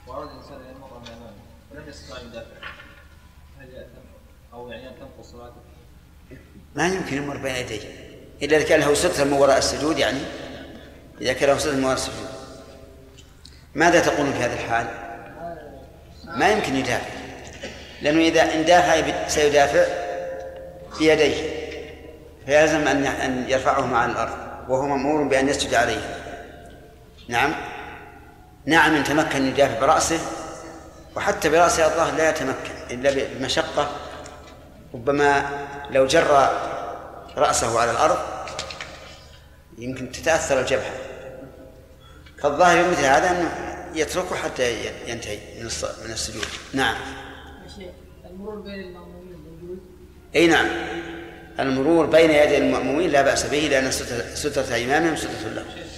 وأراد الإنسان أن يمر من أمامه ولم يستطع أن يدافع، هل يأثم أو يعني أن تنقص صلاته؟ ما يمكن يمر بين يديه إلا إذا كان له ستر من وراء السجود، يعني إذا كان له ستر من وراء السجود. ماذا تقولون في هذا الحال؟ ما يمكن يدافع، لأنه إذا اندافع سيدافع بيديه، فيلزم أن يرفعهما على الأرض وهو مأمور بأن يسجد عليه. نعم إن تمكن يدافع برأسه، وحتى برأسه الظاهر لا يتمكن إلا بمشقة، ربما لو جر رأسه على الأرض يمكن تتأثر الجبهة، فالظاهر مثل هذا أنه يتركه حتى ينتهي من السجود. نعم. المرور بين المأمومين موجود؟ أي نعم، المرور بين يدي المأمومين لا بأس به، لأن سترة إمامهم سترة له.